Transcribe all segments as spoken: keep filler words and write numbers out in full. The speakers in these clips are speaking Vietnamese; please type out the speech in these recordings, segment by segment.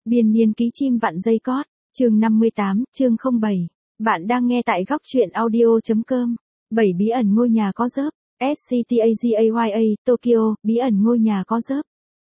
Biên niên ký chim vặn dây cót, chương năm mươi tám, chương không bảy. Bạn đang nghe tại góc truyện audio.com. bảy bí ẩn ngôi nhà có dớp. Sctagaya, Tokyo, bí ẩn ngôi nhà có dớp.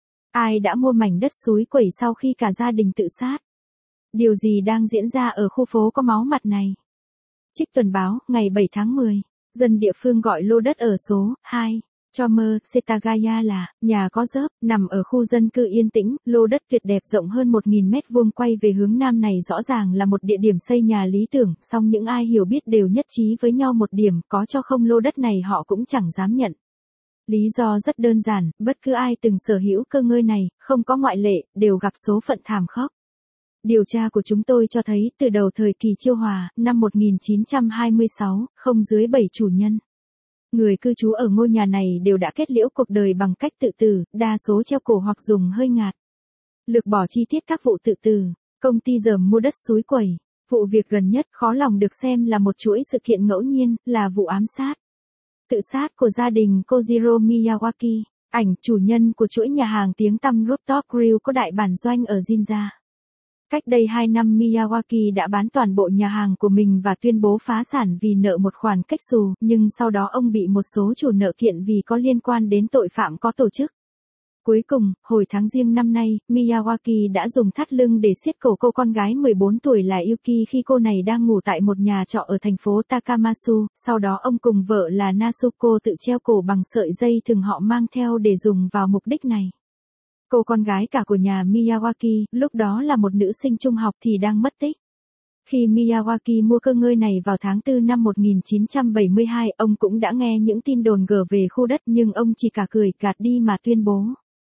Ai đã mua mảnh đất suối quẩy sau khi cả gia đình tự sát? Điều gì đang diễn ra ở khu phố có máu mặt này? Trích tuần báo, ngày bảy tháng mười. Dân địa phương gọi lô đất ở số hai. Chomer, Setagaya là nhà có dớp, nằm ở khu dân cư yên tĩnh. Lô đất tuyệt đẹp rộng hơn một nghìn mét vuông quay về hướng nam này rõ ràng là một địa điểm xây nhà lý tưởng, song những ai hiểu biết đều nhất trí với nhau một điểm, có cho không lô đất này họ cũng chẳng dám nhận. Lý do rất đơn giản, bất cứ ai từng sở hữu cơ ngơi này, không có ngoại lệ, đều gặp số phận thảm khốc. Điều tra của chúng tôi cho thấy từ đầu thời kỳ Chiêu Hòa, năm một nghìn chín trăm hai mươi sáu, không dưới bảy chủ nhân. Người cư trú ở ngôi nhà này đều đã kết liễu cuộc đời bằng cách tự tử, đa số treo cổ hoặc dùng hơi ngạt. Lược bỏ chi tiết các vụ tự tử, công ty dởm mua đất suối quẩy. Vụ việc gần nhất khó lòng được xem là một chuỗi sự kiện ngẫu nhiên, là vụ ám sát. Tự sát của gia đình Kojiro Miyawaki, ảnh chủ nhân của chuỗi nhà hàng tiếng tăm Rooftop Grill có đại bản doanh ở Ginza. Cách đây hai năm Miyawaki đã bán toàn bộ nhà hàng của mình và tuyên bố phá sản vì nợ một khoản cách xù, nhưng sau đó ông bị một số chủ nợ kiện vì có liên quan đến tội phạm có tổ chức. Cuối cùng, hồi tháng Giêng năm nay, Miyawaki đã dùng thắt lưng để siết cổ cô con gái mười bốn tuổi là Yuki khi cô này đang ngủ tại một nhà trọ ở thành phố Takamatsu, sau đó ông cùng vợ là Natsuko tự treo cổ bằng sợi dây thừng họ mang theo để dùng vào mục đích này. Cô con gái cả của nhà Miyawaki, lúc đó là một nữ sinh trung học thì đang mất tích. Khi Miyawaki mua cơ ngơi này vào tháng tư năm một nghìn chín trăm bảy mươi hai, ông cũng đã nghe những tin đồn gở về khu đất nhưng ông chỉ cả cười gạt đi mà tuyên bố.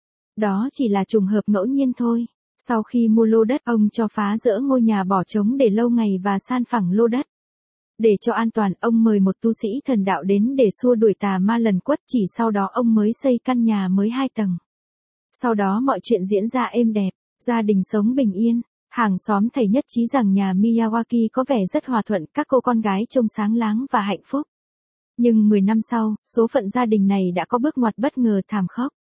Đó chỉ là trùng hợp ngẫu nhiên thôi. Sau khi mua lô đất, ông cho phá dỡ ngôi nhà bỏ trống để lâu ngày và san phẳng lô đất. Để cho an toàn, ông mời một tu sĩ thần đạo đến để xua đuổi tà ma lần quất, chỉ sau đó ông mới xây căn nhà mới hai tầng. Sau đó mọi chuyện diễn ra êm đẹp, gia đình sống bình yên, hàng xóm thầy nhất trí rằng nhà Miyawaki có vẻ rất hòa thuận, các cô con gái trông sáng láng và hạnh phúc. Nhưng mười năm sau, số phận gia đình này đã có bước ngoặt bất ngờ thảm khốc.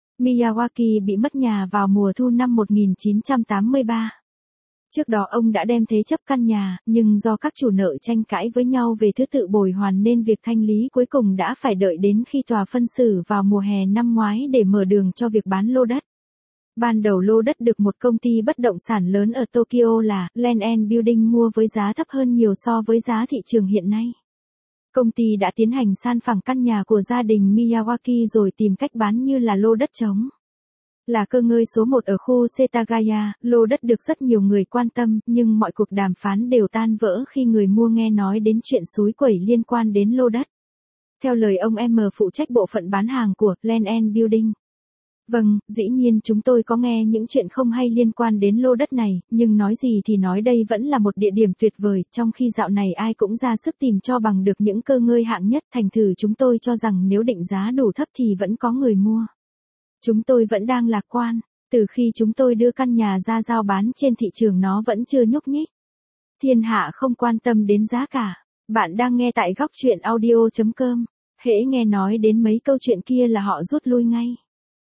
Miyawaki bị mất nhà vào mùa thu năm một nghìn chín trăm tám mươi ba. Trước đó ông đã đem thế chấp căn nhà, nhưng do các chủ nợ tranh cãi với nhau về thứ tự bồi hoàn nên việc thanh lý cuối cùng đã phải đợi đến khi tòa phân xử vào mùa hè năm ngoái để mở đường cho việc bán lô đất. Ban đầu lô đất được một công ty bất động sản lớn ở Tokyo là Land and Building mua với giá thấp hơn nhiều so với giá thị trường hiện nay. Công ty đã tiến hành san phẳng căn nhà của gia đình Miyawaki rồi tìm cách bán như là lô đất trống. Là cơ ngơi số một ở khu Setagaya, lô đất được rất nhiều người quan tâm, nhưng mọi cuộc đàm phán đều tan vỡ khi người mua nghe nói đến chuyện suối quẩy liên quan đến lô đất. Theo lời ông M phụ trách bộ phận bán hàng của Land and Building. Vâng, dĩ nhiên chúng tôi có nghe những chuyện không hay liên quan đến lô đất này, nhưng nói gì thì nói đây vẫn là một địa điểm tuyệt vời, trong khi dạo này ai cũng ra sức tìm cho bằng được những cơ ngơi hạng nhất, thành thử chúng tôi cho rằng nếu định giá đủ thấp thì vẫn có người mua. Chúng tôi vẫn đang lạc quan, từ khi chúng tôi đưa căn nhà ra giao bán trên thị trường nó vẫn chưa nhúc nhích. Thiên hạ không quan tâm đến giá cả. Bạn đang nghe tại góc truyện audio.com. Hễ nghe nói đến mấy câu chuyện kia là họ rút lui ngay.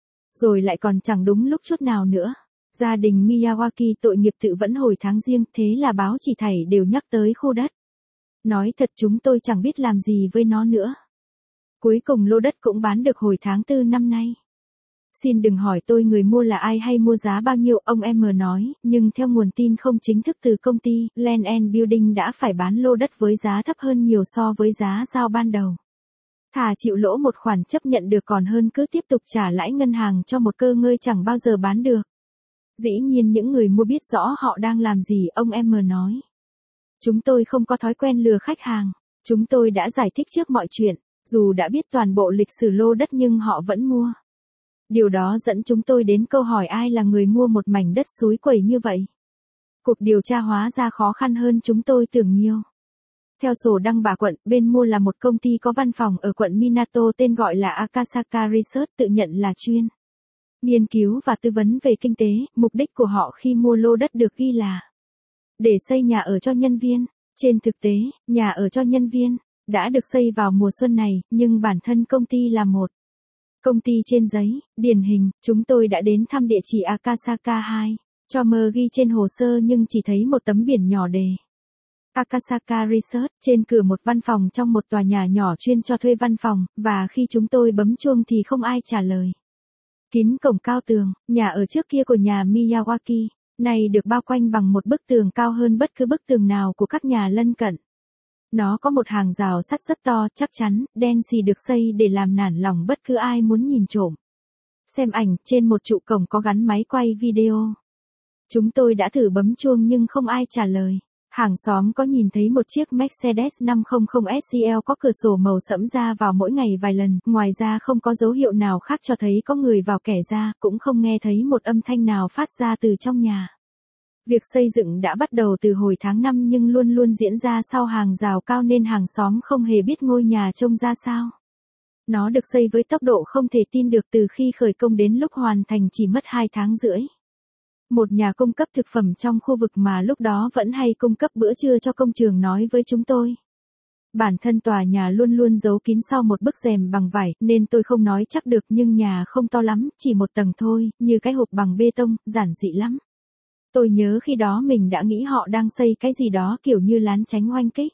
Rồi lại còn chẳng đúng lúc chút nào nữa. Gia đình Miyawaki tội nghiệp tự vẫn hồi tháng Giêng, thế là báo chỉ thảy đều nhắc tới khu đất. Nói thật chúng tôi chẳng biết làm gì với nó nữa. Cuối cùng lô đất cũng bán được hồi tháng tư năm nay. Xin đừng hỏi tôi người mua là ai hay mua giá bao nhiêu, ông M nói, nhưng theo nguồn tin không chính thức từ công ty, Land and Building đã phải bán lô đất với giá thấp hơn nhiều so với giá giao ban đầu. Thà chịu lỗ một khoản chấp nhận được còn hơn cứ tiếp tục trả lãi ngân hàng cho một cơ ngơi chẳng bao giờ bán được. Dĩ nhiên những người mua biết rõ họ đang làm gì, ông M nói. Chúng tôi không có thói quen lừa khách hàng, chúng tôi đã giải thích trước mọi chuyện, dù đã biết toàn bộ lịch sử lô đất nhưng họ vẫn mua. Điều đó dẫn chúng tôi đến câu hỏi ai là người mua một mảnh đất suối quẩy như vậy. Cuộc điều tra hóa ra khó khăn hơn chúng tôi tưởng nhiều. Theo sổ đăng bà quận, bên mua là một công ty có văn phòng ở quận Minato tên gọi là Akasaka Research, tự nhận là chuyên nghiên cứu và tư vấn về kinh tế. Mục đích của họ khi mua lô đất được ghi là để xây nhà ở cho nhân viên. Trên thực tế, nhà ở cho nhân viên đã được xây vào mùa xuân này, nhưng bản thân công ty là một công ty trên giấy. Điển hình, chúng tôi đã đến thăm địa chỉ Akasaka hai. cho mơ ghi trên hồ sơ nhưng chỉ thấy một tấm biển nhỏ đề Akasaka Research trên cửa một văn phòng trong một tòa nhà nhỏ chuyên cho thuê văn phòng, và khi chúng tôi bấm chuông thì không ai trả lời. Kín cổng cao tường, nhà ở trước kia của nhà Miyawaki, này được bao quanh bằng một bức tường cao hơn bất cứ bức tường nào của các nhà lân cận. Nó có một hàng rào sắt rất to, chắc chắn, đen xì được xây để làm nản lòng bất cứ ai muốn nhìn trộm. Xem ảnh, trên một trụ cổng có gắn máy quay video. Chúng tôi đã thử bấm chuông nhưng không ai trả lời. Hàng xóm có nhìn thấy một chiếc Mercedes năm trăm S C L có cửa sổ màu sẫm ra vào mỗi ngày vài lần, ngoài ra không có dấu hiệu nào khác cho thấy có người vào kẻ ra, cũng không nghe thấy một âm thanh nào phát ra từ trong nhà. Việc xây dựng đã bắt đầu từ hồi tháng năm nhưng luôn luôn diễn ra sau hàng rào cao nên hàng xóm không hề biết ngôi nhà trông ra sao. Nó được xây với tốc độ không thể tin được từ khi khởi công đến lúc hoàn thành chỉ mất hai tháng rưỡi. Một nhà cung cấp thực phẩm trong khu vực mà lúc đó vẫn hay cung cấp bữa trưa cho công trường nói với chúng tôi. Bản thân tòa nhà luôn luôn giấu kín sau một bức rèm bằng vải, nên tôi không nói chắc được, nhưng nhà không to lắm, chỉ một tầng thôi, như cái hộp bằng bê tông, giản dị lắm. Tôi nhớ khi đó mình đã nghĩ họ đang xây cái gì đó kiểu như lán chánh oanh kích.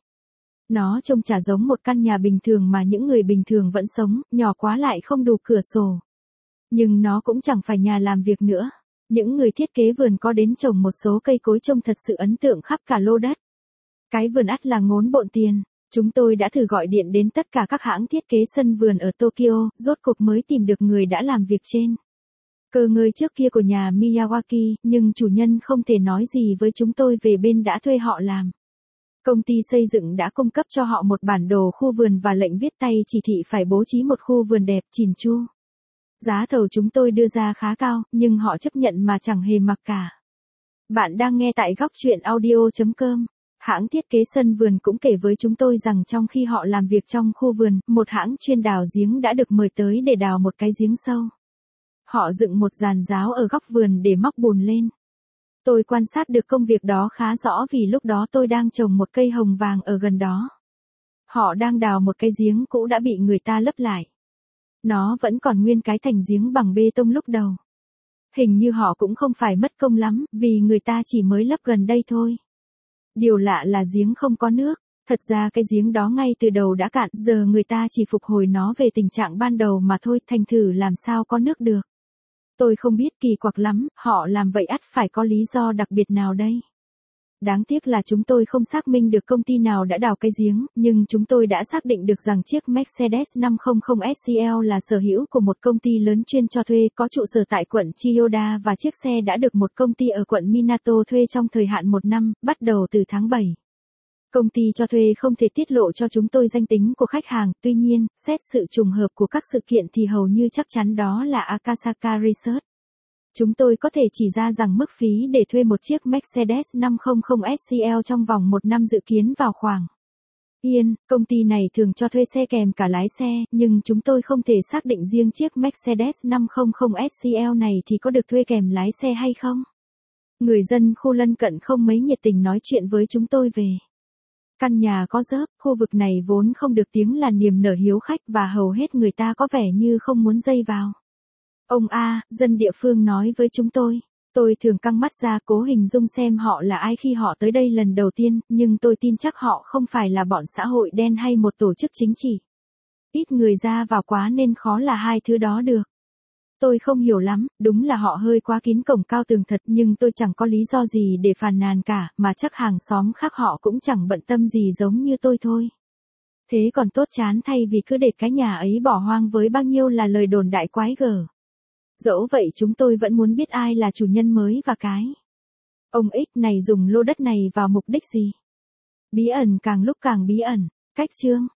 Nó trông chả giống một căn nhà bình thường mà những người bình thường vẫn sống, nhỏ quá lại không đủ cửa sổ. Nhưng nó cũng chẳng phải nhà làm việc nữa. Những người thiết kế vườn có đến trồng một số cây cối trông thật sự ấn tượng khắp cả lô đất. Cái vườn ắt là ngốn bộn tiền. Chúng tôi đã thử gọi điện đến tất cả các hãng thiết kế sân vườn ở Tokyo, rốt cuộc mới tìm được người đã làm việc trên cơ ngơi trước kia của nhà Miyawaki, nhưng chủ nhân không thể nói gì với chúng tôi về bên đã thuê họ làm. Công ty xây dựng đã cung cấp cho họ một bản đồ khu vườn và lệnh viết tay chỉ thị phải bố trí một khu vườn đẹp chỉn chu. Giá thầu chúng tôi đưa ra khá cao, nhưng họ chấp nhận mà chẳng hề mặc cả. Bạn đang nghe tại góc truyện audio chấm com. Hãng thiết kế sân vườn cũng kể với chúng tôi rằng trong khi họ làm việc trong khu vườn, một hãng chuyên đào giếng đã được mời tới để đào một cái giếng sâu. Họ dựng một giàn giáo ở góc vườn để móc bùn lên. Tôi quan sát được công việc đó khá rõ vì lúc đó tôi đang trồng một cây hồng vàng ở gần đó. Họ đang đào một cái giếng cũ đã bị người ta lấp lại. Nó vẫn còn nguyên cái thành giếng bằng bê tông lúc đầu. Hình như họ cũng không phải mất công lắm, vì người ta chỉ mới lấp gần đây thôi. Điều lạ là giếng không có nước. Thật ra cái giếng đó ngay từ đầu đã cạn, giờ người ta chỉ phục hồi nó về tình trạng ban đầu mà thôi, thành thử làm sao có nước được. Tôi không biết, kỳ quặc lắm, họ làm vậy ắt phải có lý do đặc biệt nào đây. Đáng tiếc là chúng tôi không xác minh được công ty nào đã đào cái giếng, nhưng chúng tôi đã xác định được rằng chiếc Mercedes năm trăm S C L là sở hữu của một công ty lớn chuyên cho thuê có trụ sở tại quận Chiyoda, và chiếc xe đã được một công ty ở quận Minato thuê trong thời hạn một năm, bắt đầu từ tháng bảy. Công ty cho thuê không thể tiết lộ cho chúng tôi danh tính của khách hàng, tuy nhiên, xét sự trùng hợp của các sự kiện thì hầu như chắc chắn đó là Akasaka Research. Chúng tôi có thể chỉ ra rằng mức phí để thuê một chiếc Mercedes năm trăm S C L trong vòng một năm dự kiến vào khoảng Yên, công ty này thường cho thuê xe kèm cả lái xe, nhưng chúng tôi không thể xác định riêng chiếc Mercedes năm trăm S C L này thì có được thuê kèm lái xe hay không. Người dân khu lân cận không mấy nhiệt tình nói chuyện với chúng tôi về căn nhà có rớp. Khu vực này vốn không được tiếng là niềm nở hiếu khách và hầu hết người ta có vẻ như không muốn dây vào. Ông A, dân địa phương nói với chúng tôi. Tôi thường căng mắt ra cố hình dung xem họ là ai khi họ tới đây lần đầu tiên, nhưng tôi tin chắc họ không phải là bọn xã hội đen hay một tổ chức chính trị. Ít người ra vào quá nên khó là hai thứ đó được. Tôi không hiểu lắm, đúng là họ hơi quá kín cổng cao tường thật, nhưng tôi chẳng có lý do gì để phàn nàn cả, mà chắc hàng xóm khác họ cũng chẳng bận tâm gì giống như tôi thôi. Thế còn tốt chán thay vì cứ để cái nhà ấy bỏ hoang với bao nhiêu là lời đồn đại quái gở. Dẫu vậy chúng tôi vẫn muốn biết ai là chủ nhân mới và cái ông X này dùng lô đất này vào mục đích gì. Bí ẩn càng lúc càng bí ẩn. Cách chương